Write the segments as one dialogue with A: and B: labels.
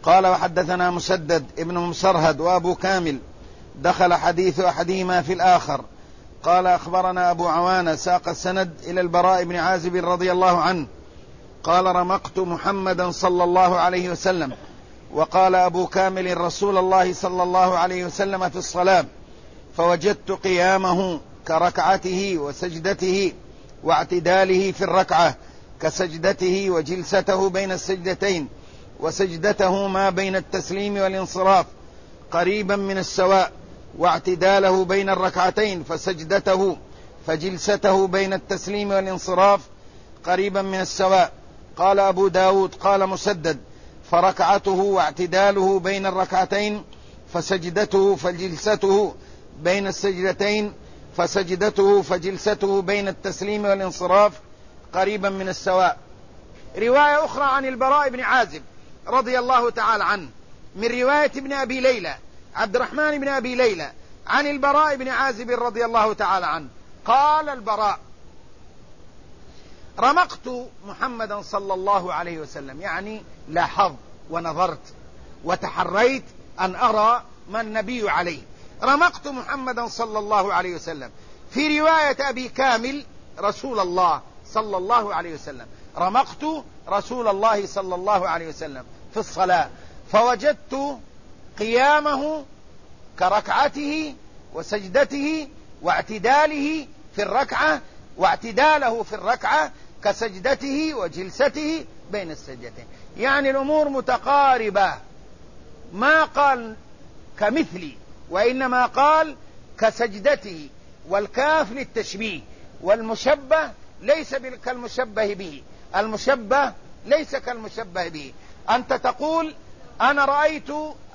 A: قال وحدثنا مسدد ابن مسرهد وأبو كامل دخل حديث أحدهما في الآخر. قال أخبرنا أبو عوانة ساق السند إلى البراء بن عازب رضي الله عنه قال رمقت محمدا صلى الله عليه وسلم. وقال أبو كامل رسول الله صلى الله عليه وسلم في الصلاة فوجدت قيامه كركعته وسجدته واعتداله في الركعة كسجدته وجلسته بين السجدتين وسجدته ما بين التسليم والانصراف قريبا من السواء واعتداله بين الركعتين فسجدته فجلسته بين التسليم والانصراف قريبا من السواء. قال أبو داود قال مسدد فركعته واعتداله بين الركعتين فسجدته فجلسته بين السجدتين فسجدته فجلسته بين التسليم والانصراف قريبا من السواء. رواية أخرى عن البراء بن عازب رضي الله تعالى عنه من رواية ابن أبي ليلى عبد الرحمن بن أبي ليلى عن البراء بن عازب رضي الله تعالى عنه قال البراء رمقت محمدا صلى الله عليه وسلم، يعني لاحظت ونظرت وتحريت أن أرى ما النبي عليه. رمقت محمدا صلى الله عليه وسلم. في رواية أبي كامل رسول الله صلى الله عليه وسلم. رمقت رسول الله صلى الله عليه وسلم في الصلاة فوجدت قيامه كركعته وسجدته واعتداله في الركعة واعتداله في الركعة كسجدته وجلسته بين السجدتين، يعني الأمور متقاربة. ما قال كمثلي وإنما قال كسجدته، والكاف للتشبيه، والمشبه ليس كالمشبه به، المشبه ليس كالمشبه به. أنت تقول أنا رأيت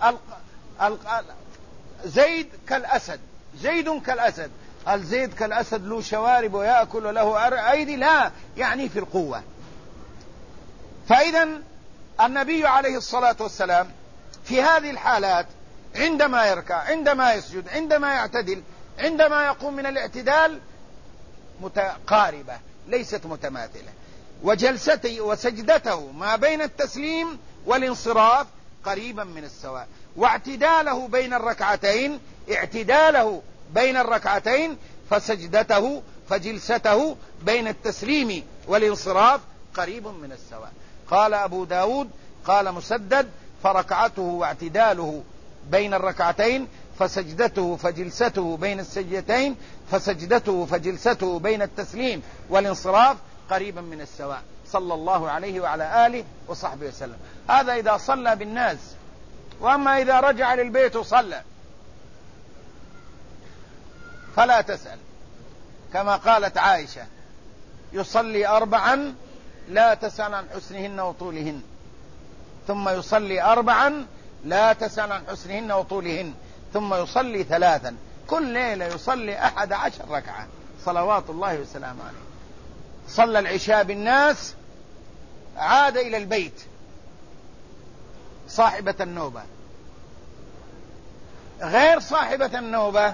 A: زيد كالأسد، زيد كالأسد، الزيد كالأسد له شوارب ويأكل له أيدي، لا، يعني في القوة. فإذا النبي عليه الصلاة والسلام في هذه الحالات عندما يركع، عندما يسجد، عندما يعتدل، عندما يقوم من الاعتدال متقاربة ليست متماثلة. وجلسته وسجدته ما بين التسليم والانصراف قريبا من السواء، واعتداله بين الركعتين، اعتداله بين الركعتين فسجدته فجلسته بين التسليم والانصراف قريب من السواء. قال أبو داود قال مسدد فركعته واعتداله بين الركعتين فسجدته فجلسته بين السجدتين فسجدته فجلسته بين التسليم والانصراف قريبا من السواء، صلى الله عليه وعلى آله وصحبه وسلم. هذا إذا صلى بالناس، وأما إذا رجع للبيت وصلى فلا تسأل، كما قالت عائشة يصلي 4 لا تسأل عن حسنهن وطولهن، ثم يصلي 4 لا تسأل عن حسنهن وطولهن، ثم يصلي 3 كل ليلة يصلي 11 ركعة صلوات الله وسلامه عليه. صلى العشاء بالناس، عاد إلى البيت صاحبة النوبة. غير صاحبة النوبة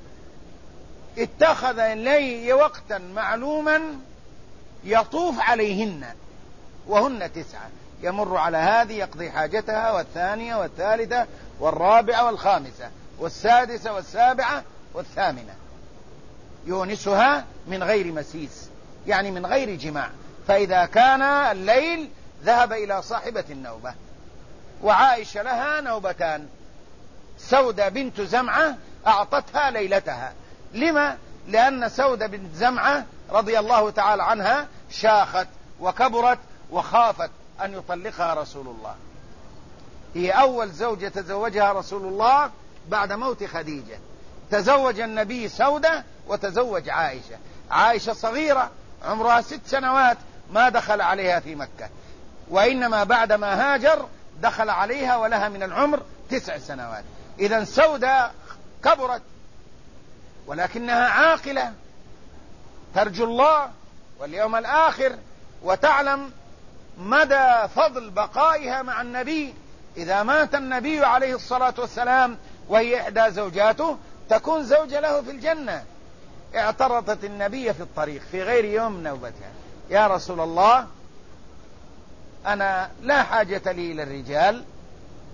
A: اتخذ لي وقتا معلوما يطوف عليهن، وهن 9، يمر على هذه يقضي حاجتها، والثانية والثالثة والرابعة والخامسة والسادسة والسابعة والثامنة، يونسها من غير مسيس، يعني من غير جماع. فإذا كان الليل ذهب إلى صاحبة النوبة. وعائشة لها نوبتان، سودة بنت زمعة أعطتها ليلتها. لما؟ لأن سودة بنت زمعة رضي الله تعالى عنها شاخت وكبرت وخافت أن يطلقها رسول الله. هي أول زوجة تزوجها رسول الله بعد موت خديجة. تزوج النبي سودة وتزوج عائشة. عائشة صغيرة عمرها 6 سنوات ما دخل عليها في مكة، وإنما بعدما هاجر دخل عليها ولها من العمر 9 سنوات. إذن سودة كبرت، ولكنها عاقلة ترجو الله واليوم الآخر، وتعلم مدى فضل بقائها مع النبي. إذا مات النبي عليه الصلاة والسلام وهي إحدى زوجاته تكون زوجة له في الجنة. اعترضت النبي في الطريق في غير يوم نوبتها: يا رسول الله، أنا لا حاجة لي إلى الرجال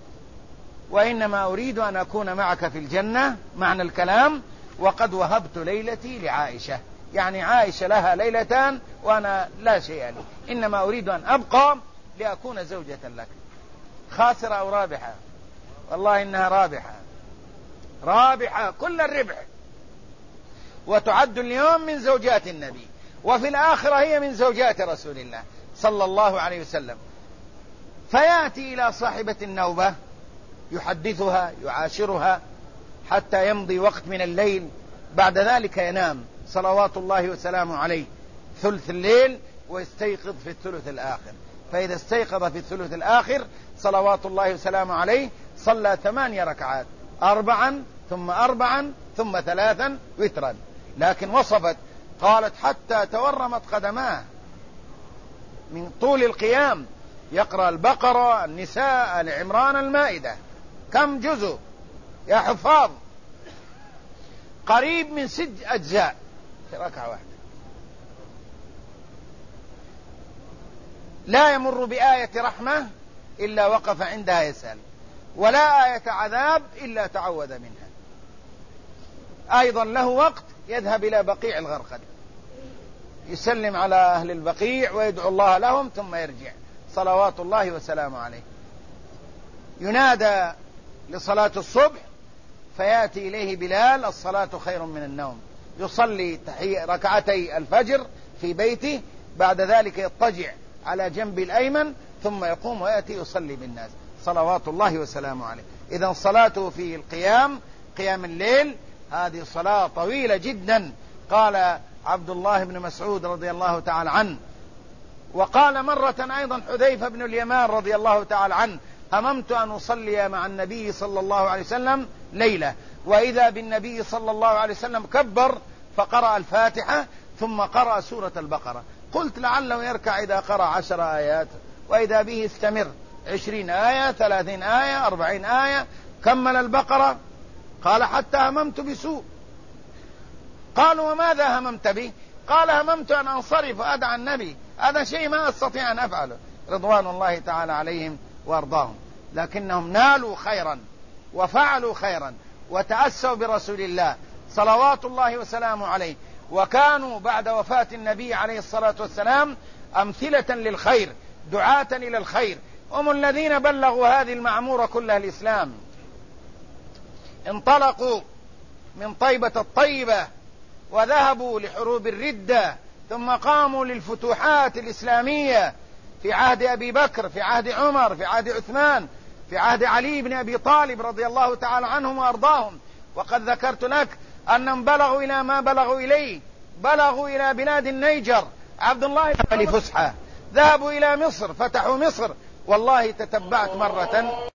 A: وإنما أريد أن أكون معك في الجنة، معنى الكلام، وقد وهبت ليلتي لعائشة، يعني عائشة لها ليلتان وأنا لا شيء لي، إنما أريد أن أبقى لأكون زوجة لك. خاسرة أو رابحة؟ والله إنها رابحة، رابحة كل الربح، وتعد اليوم من زوجات النبي، وفي الآخرة هي من زوجات رسول الله صلى الله عليه وسلم. فيأتي إلى صاحبة النوبة يحدثها يعاشرها حتى يمضي وقت من الليل، بعد ذلك ينام صلوات الله وسلامه عليه ثلث الليل ويستيقظ في الثلث الآخر. فإذا استيقظ في الثلث الآخر صلوات الله وسلامه عليه صلى 8 ركعات، 4 ثم 4 ثم 3 وترا. لكن وصفت قالت حتى تورمت قدماه من طول القيام، يقرأ البقرة، النساء، آل عمران، المائدة. كم جزء يا حفاظ؟ قريب من 6 أجزاء في ركعة واحدة. لا يمر بآية رحمة إلا وقف عندها يسأل، ولا آية عذاب إلا تعوذ منها. أيضا له وقت يذهب إلى بقيع الغرقد يسلم على أهل البقيع ويدعو الله لهم ثم يرجع صلوات الله وسلامه عليه. ينادى لصلاة الصبح فيأتي إليه بلال: الصلاة خير من النوم. يصلي ركعتي الفجر في بيته، بعد ذلك يضطجع على جنب الأيمن ثم يقوم ويأتي يصلي بالناس صلوات الله وسلامه عليه. إذن صلاته في القيام، قيام الليل، هذه صلاة طويلة جدا. قال عبد الله بن مسعود رضي الله تعالى عنه، وقال مرة أيضا حذيفة بن اليمان رضي الله تعالى عنه: هممت أن أصلي مع النبي صلى الله عليه وسلم ليلة، وإذا بالنبي صلى الله عليه وسلم كبر فقرأ الفاتحة ثم قرأ سورة البقرة. قلت لعله يركع إذا قرأ 10 آيات، وإذا به استمر 20 آية، 30 آية، 40 آية، كمل البقرة. قال: حتى هممت بسوء. قالوا: وماذا هممت به؟ قال: هممت أن أنصرف وأدعى النبي، هذا شيء ما أستطيع أن أفعله، رضوان الله تعالى عليهم وأرضاهم. لكنهم نالوا خيرا وفعلوا خيرا وتأسوا برسول الله صلوات الله وسلامه عليه، وكانوا بعد وفاة النبي عليه الصلاة والسلام أمثلة للخير، دعاة إلى الخير. هم الذين بلغوا هذه المعمورة كلها الإسلام. انطلقوا من طيبة الطيبة وذهبوا لحروب الردة، ثم قاموا للفتوحات الإسلامية في عهد أبي بكر، في عهد عمر، في عهد عثمان، في عهد علي بن أبي طالب رضي الله تعالى عنهم وأرضاهم. وقد ذكرت لك أنهم بلغوا إلى ما بلغوا إليه، بلغوا إلى بلاد النيجر. عبد الله بن فسحة ذهبوا إلى مصر، فتحوا مصر. والله تتبعت مرة